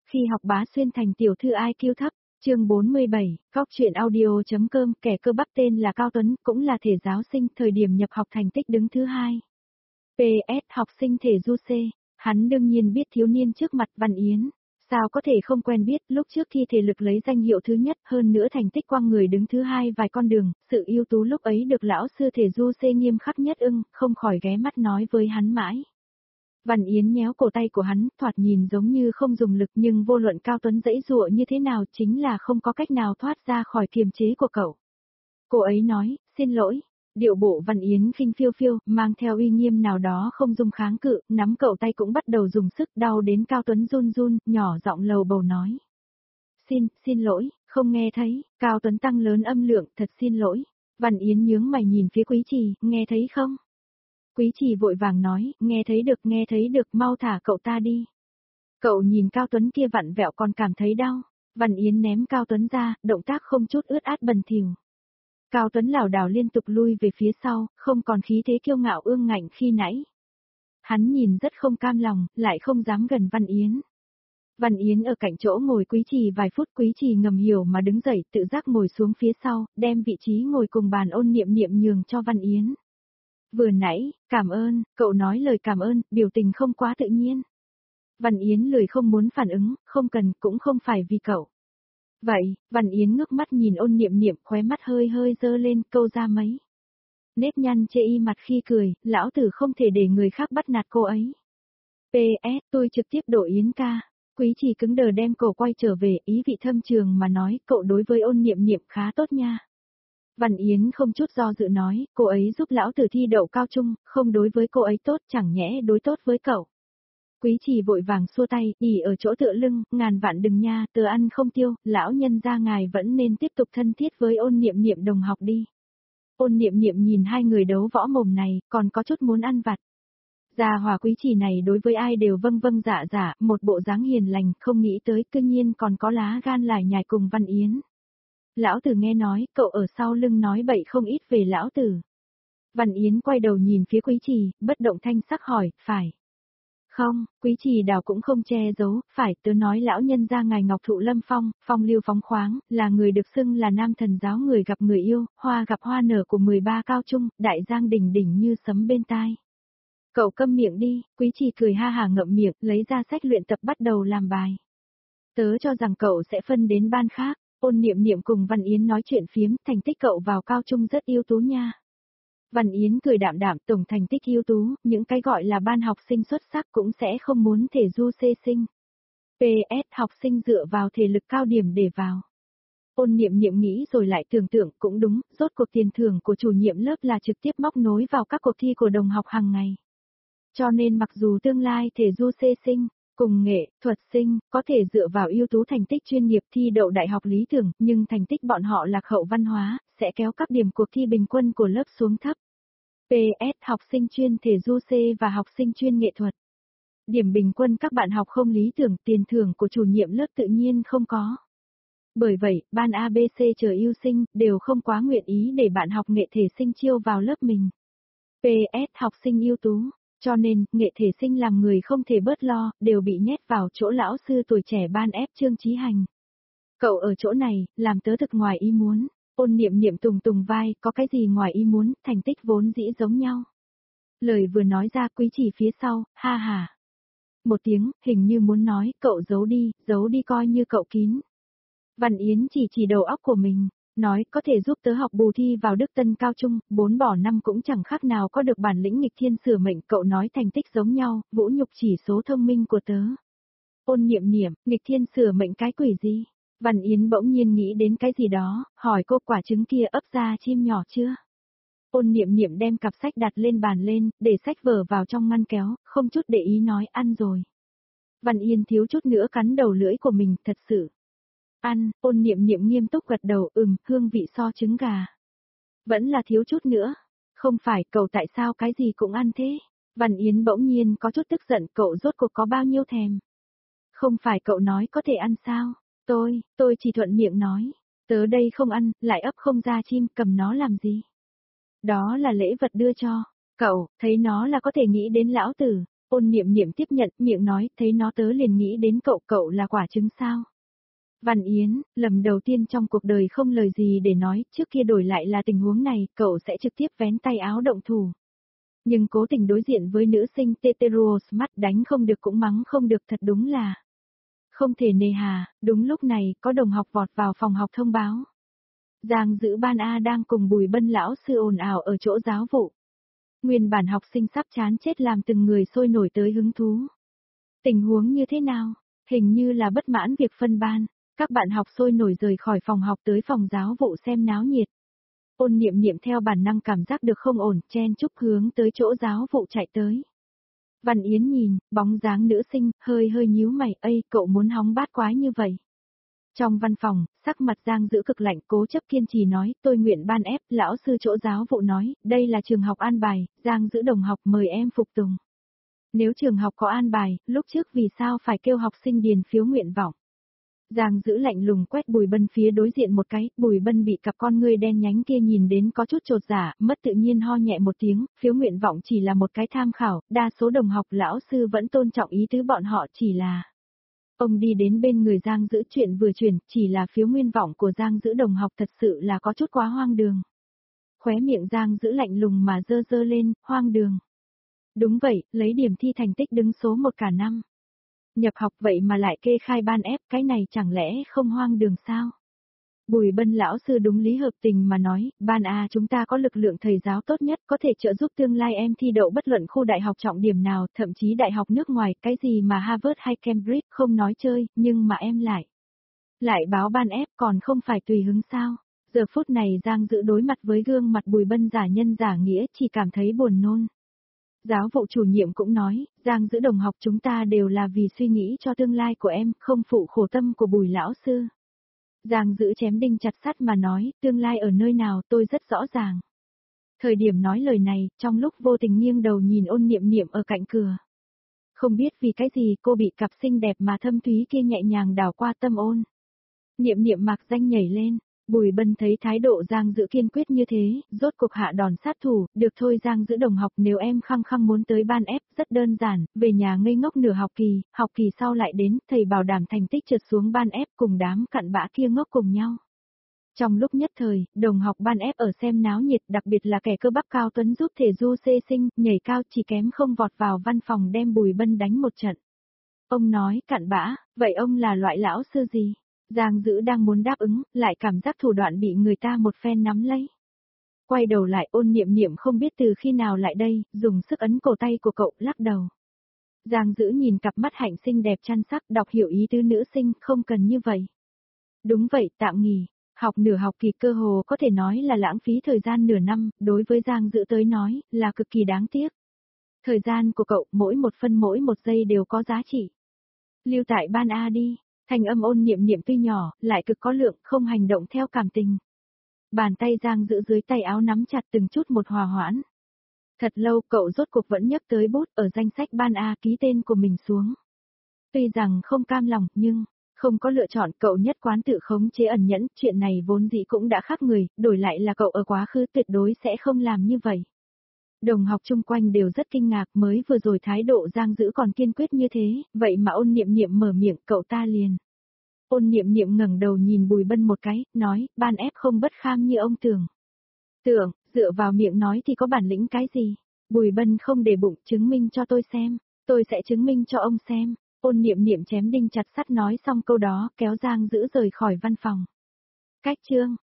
Khi học Bá Xuyên thành tiểu thư IQ thấp, chương 47, Góc truyện audio.com, kẻ cơ bắp tên là Cao Tuấn, cũng là thể giáo sinh, thời điểm nhập học thành tích đứng thứ 2. PS học sinh thể du C, hắn đương nhiên biết thiếu niên trước mặt Văn Yến. Sao có thể không quen biết, lúc trước thi thể lực lấy danh hiệu thứ nhất, hơn nữa thành tích quang người đứng thứ 2 vài con đường, sự ưu tú lúc ấy được lão sư thể du C nghiêm khắc nhất không khỏi ghé mắt nói với hắn mãi. Văn Yến nhéo cổ tay của hắn, thoạt nhìn giống như không dùng lực, nhưng vô luận Cao Tuấn giãy giụa như thế nào chính là không có cách nào thoát ra khỏi kiềm chế của cậu. Cô ấy nói, xin lỗi. Điệu bộ Văn Yến khinh phiêu phiêu, mang theo uy nghiêm nào đó không dung kháng cự, nắm cậu tay cũng bắt đầu dùng sức, đau đến Cao Tuấn run run, nhỏ giọng lầu bầu nói. Xin lỗi, không nghe thấy. Cao Tuấn tăng lớn âm lượng, thật xin lỗi. Văn Yến nhướng mày nhìn phía Quý Trì, nghe thấy không? Quý Trì vội vàng nói, nghe thấy được, mau thả cậu ta đi. Cậu nhìn Cao Tuấn kia vặn vẹo còn cảm thấy đau. Văn Yến ném Cao Tuấn ra, động tác không chút ướt át bẩn thỉu. Cao Tuấn lảo đảo liên tục lui về phía sau, không còn khí thế kiêu ngạo ương ngạnh khi nãy. Hắn nhìn rất không cam lòng, lại không dám gần Văn Yến. Văn Yến ở cạnh chỗ ngồi Quý Trì vài phút, Quý Trì ngầm hiểu mà đứng dậy, tự giác ngồi xuống phía sau, đem vị trí ngồi cùng bàn Ôn Niệm Niệm nhường cho Văn Yến. Vừa nãy, cảm ơn, cậu nói lời cảm ơn, biểu tình không quá tự nhiên. Văn Yến lười không muốn phản ứng, không cần, cũng không phải vì cậu. Vậy, Văn Yến ngước mắt nhìn Ôn Niệm Niệm, khóe mắt hơi dơ lên, câu ra mấy nếp nhăn chê y mặt khi cười, lão tử không thể để người khác bắt nạt cô ấy. PS, tôi trực tiếp đổi Yến ca. Quý Trì cứng đờ đem cổ quay trở về, ý vị thâm trường mà nói, cậu đối với Ôn Niệm Niệm khá tốt nha. Văn Yến không chút do dự nói, cô ấy giúp lão tử thi đậu cao trung, không đối với cô ấy tốt, chẳng nhẽ đối tốt với cậu. Quý Trì vội vàng xua tay, ỉ ở chỗ tựa lưng, ngàn vạn đừng nha, tớ ăn không tiêu, lão nhân gia ngài vẫn nên tiếp tục thân thiết với Ôn Niệm Niệm đồng học đi. Ôn Niệm Niệm nhìn hai người đấu võ mồm này, còn có chút muốn ăn vặt. Gia hỏa Quý Trì này đối với ai đều vâng dạ, một bộ dáng hiền lành, không nghĩ tới cư nhiên còn có lá gan lải nhải cùng Văn Yến. Lão tử nghe nói, cậu ở sau lưng nói bậy không ít về lão tử. Văn Yến quay đầu nhìn phía Quý Trì, bất động thanh sắc hỏi, phải. Không, Quý Trì đào cũng không che giấu, phải, tớ nói lão nhân gia ngài Ngọc Thụ Lâm Phong, phong lưu phóng khoáng, là người được xưng là nam thần giáo, người gặp người yêu, hoa gặp hoa nở của 13 cao trung, đại giang đỉnh đỉnh như sấm bên tai. Cậu câm miệng đi, Quý Trì cười ha hà ngậm miệng, lấy ra sách luyện tập bắt đầu làm bài. Tớ cho rằng cậu sẽ phân đến ban khác. Ôn Niệm Niệm cùng Văn Yến nói chuyện phiếm, thành tích cậu vào cao trung rất ưu tú nha. Văn Yến cười đạm đạm, tổng thành tích ưu tú, những cái gọi là ban học sinh xuất sắc cũng sẽ không muốn thể du C sinh. PS học sinh dựa vào thể lực cao điểm để vào. Ôn Niệm Niệm nghĩ rồi lại tưởng tượng, cũng đúng, rốt cuộc tiền thưởng của chủ nhiệm lớp là trực tiếp móc nối vào các cuộc thi của đồng học hàng ngày. Cho nên mặc dù tương lai thể du C sinh, cùng nghệ, thuật sinh, có thể dựa vào ưu tú thành tích chuyên nghiệp thi đậu đại học lý tưởng, nhưng thành tích bọn họ lạc hậu văn hóa, sẽ kéo các điểm cuộc thi bình quân của lớp xuống thấp. PS học sinh chuyên thể du C và học sinh chuyên nghệ thuật. Điểm bình quân các bạn học không lý tưởng, tiền thưởng của chủ nhiệm lớp tự nhiên không có. Bởi vậy, ban ABC chờ ưu sinh, đều không quá nguyện ý để bạn học nghệ thể sinh chiêu vào lớp mình. PS học sinh ưu tú. Cho nên, nghệ thể sinh làm người không thể bớt lo, đều bị nhét vào chỗ lão sư tuổi trẻ ban ép Trương Chí Hành. Cậu ở chỗ này, làm tớ thực ngoài ý muốn. Ôn Niệm Niệm tùng vai, có cái gì ngoài ý muốn, thành tích vốn dĩ giống nhau. Lời vừa nói ra Quý Trì phía sau, ha ha. Một tiếng, hình như muốn nói, cậu giấu đi coi như cậu kín. Văn Yến chỉ đầu óc của mình. Nói có thể giúp tớ học bù thi vào Đức Tân cao trung, 4 bỏ 5 cũng chẳng khác nào có được bản lĩnh nghịch thiên sửa mệnh, cậu nói thành tích giống nhau, vũ nhục chỉ số thông minh của tớ. Ôn Niệm Niệm, nghịch thiên sửa mệnh cái quỷ gì? Văn Yến bỗng nhiên nghĩ đến cái gì đó, hỏi cô quả trứng kia ấp ra chim nhỏ chưa? Ôn Niệm Niệm đem cặp sách đặt lên bàn lên, để sách vở vào trong ngăn kéo, không chút để ý nói ăn rồi. Văn Yến thiếu chút nữa cắn đầu lưỡi của mình, thật sự. Ăn, Ôn Niệm Niệm nghiêm túc gật đầu, hương vị so trứng gà. Vẫn là thiếu chút nữa. Không phải, cậu tại sao cái gì cũng ăn thế? Văn Yến bỗng nhiên có chút tức giận, cậu rốt cuộc có bao nhiêu thèm? Không phải cậu nói có thể ăn sao? Tôi chỉ thuận miệng nói. Tớ đây không ăn, lại ấp không ra chim, cầm nó làm gì? Đó là lễ vật đưa cho. Cậu, thấy nó là có thể nghĩ đến lão tử. Ôn Niệm Niệm tiếp nhận, miệng nói, thấy nó tớ liền nghĩ đến cậu, cậu là quả trứng sao. Văn Yến, lần đầu tiên trong cuộc đời không lời gì để nói, trước kia đổi lại là tình huống này, cậu sẽ trực tiếp vén tay áo động thủ. Nhưng cố tình đối diện với nữ sinh Teteros, mắt đánh không được cũng mắng không được, thật đúng là không thể nề hà. Đúng lúc này, có đồng học vọt vào phòng học thông báo. Giang Dữ ban A đang cùng Bùi Bân lão sư ồn ào ở chỗ giáo vụ. Nguyên bản học sinh sắp chán chết làm từng người sôi nổi tới hứng thú. Tình huống như thế nào? Hình như là bất mãn việc phân ban. Các bạn học sôi nổi rời khỏi phòng học tới phòng giáo vụ xem náo nhiệt. Ôn Niệm Niệm theo bản năng cảm giác được không ổn, chen chúc hướng tới chỗ giáo vụ chạy tới. Văn Yến nhìn, bóng dáng nữ sinh, hơi hơi nhíu mày, ây, cậu muốn hóng bát quái như vậy. Trong văn phòng, sắc mặt Giang Dữ cực lạnh, cố chấp kiên trì nói, tôi nguyện ban ép, lão sư chỗ giáo vụ nói, đây là trường học an bài, Giang Dữ đồng học mời em phục tùng. Nếu trường học có an bài, lúc trước vì sao phải kêu học sinh điền phiếu nguyện vọng? Giang Dữ lạnh lùng quét Bùi Bân phía đối diện một cái, Bùi Bân bị cặp con ngươi đen nhánh kia nhìn đến có chút chột dạ, mất tự nhiên ho nhẹ một tiếng, phiếu nguyện vọng chỉ là một cái tham khảo, đa số đồng học lão sư vẫn tôn trọng ý tứ bọn họ chỉ là. Ông đi đến bên người Giang Dữ chuyện vừa chuyển, chỉ là phiếu nguyện vọng của Giang Dữ đồng học thật sự là có chút quá hoang đường. Khóe miệng Giang Dữ lạnh lùng mà dơ dơ lên, hoang đường. Đúng vậy, lấy điểm thi thành tích đứng số 1 cả năm. Nhập học vậy mà lại kê khai ban ép, cái này chẳng lẽ không hoang đường sao? Bùi Bân lão sư đúng lý hợp tình mà nói, ban A chúng ta có lực lượng thầy giáo tốt nhất, có thể trợ giúp tương lai em thi đậu bất luận khu đại học trọng điểm nào, thậm chí đại học nước ngoài, cái gì mà Harvard hay Cambridge không nói chơi, nhưng mà em lại báo ban ép còn không phải tùy hứng sao? Giờ phút này Giang Dữ đối mặt với gương mặt Bùi Bân giả nhân giả nghĩa chỉ cảm thấy buồn nôn. Giáo vụ chủ nhiệm cũng nói, Giang Dữ đồng học chúng ta đều là vì suy nghĩ cho tương lai của em, không phụ khổ tâm của Bùi lão sư. Giang Dữ chém đinh chặt sắt mà nói, tương lai ở nơi nào tôi rất rõ ràng. Thời điểm nói lời này, trong lúc vô tình nghiêng đầu nhìn Ôn Niệm Niệm ở cạnh cửa. Không biết vì cái gì cô bị cặp xinh đẹp mà thâm thúy kia nhẹ nhàng đảo qua tâm Ôn. Niệm Niệm mạc danh nhảy lên. Bùi Bân thấy thái độ Giang Dữ kiên quyết như thế, rốt cuộc hạ đòn sát thủ, được thôi Giang Dữ đồng học nếu em khăng khăng muốn tới ban ép, rất đơn giản, về nhà ngây ngốc nửa học kỳ sau lại đến, thầy bảo đảm thành tích trượt xuống ban ép cùng đám cặn bã kia ngốc cùng nhau. Trong lúc nhất thời, đồng học ban ép ở xem náo nhiệt, đặc biệt là kẻ cơ bắp cao tuấn giúp thể du xê sinh, nhảy cao chỉ kém không vọt vào văn phòng đem Bùi Bân đánh một trận. Ông nói, cặn bã, vậy ông là loại lão sư gì? Giang Dữ đang muốn đáp ứng, lại cảm giác thủ đoạn bị người ta một phen nắm lấy. Quay đầu lại Ôn Niệm Niệm không biết từ khi nào lại đây, dùng sức ấn cổ tay của cậu, lắc đầu. Giang Dữ nhìn cặp mắt hạnh xinh đẹp chăn sắc, đọc hiểu ý tứ nữ sinh, không cần như vậy. Đúng vậy, tạm nghỉ, học nửa học kỳ cơ hồ có thể nói là lãng phí thời gian nửa năm, đối với Giang Dữ tới nói, là cực kỳ đáng tiếc. Thời gian của cậu, mỗi một phân mỗi một giây đều có giá trị. Lưu tại ban A đi. Thanh âm Ôn Niệm Niệm tuy nhỏ, lại cực có lượng, không hành động theo cảm tình. Bàn tay Giang Dữ dưới tay áo nắm chặt từng chút một hòa hoãn. Thật lâu cậu rốt cuộc vẫn nhấc tới bút ở danh sách ban A ký tên của mình xuống. Tuy rằng không cam lòng, nhưng không có lựa chọn, cậu nhất quán tự khống chế ẩn nhẫn, chuyện này vốn dĩ cũng đã khác người, đổi lại là cậu ở quá khứ tuyệt đối sẽ không làm như vậy. Đồng học chung quanh đều rất kinh ngạc, mới vừa rồi thái độ Giang Dữ còn kiên quyết như thế, vậy mà Ôn Niệm Niệm mở miệng cậu ta liền. Ôn Niệm Niệm ngẩng đầu nhìn Bùi Bân một cái, nói, ban ép không bất kham như ông tưởng. Tưởng, dựa vào miệng nói thì có bản lĩnh cái gì? Bùi Bân không để bụng, chứng minh cho tôi xem, tôi sẽ chứng minh cho ông xem. Ôn Niệm Niệm chém đinh chặt sắt nói xong câu đó, kéo Giang Dữ rời khỏi văn phòng. Cách chương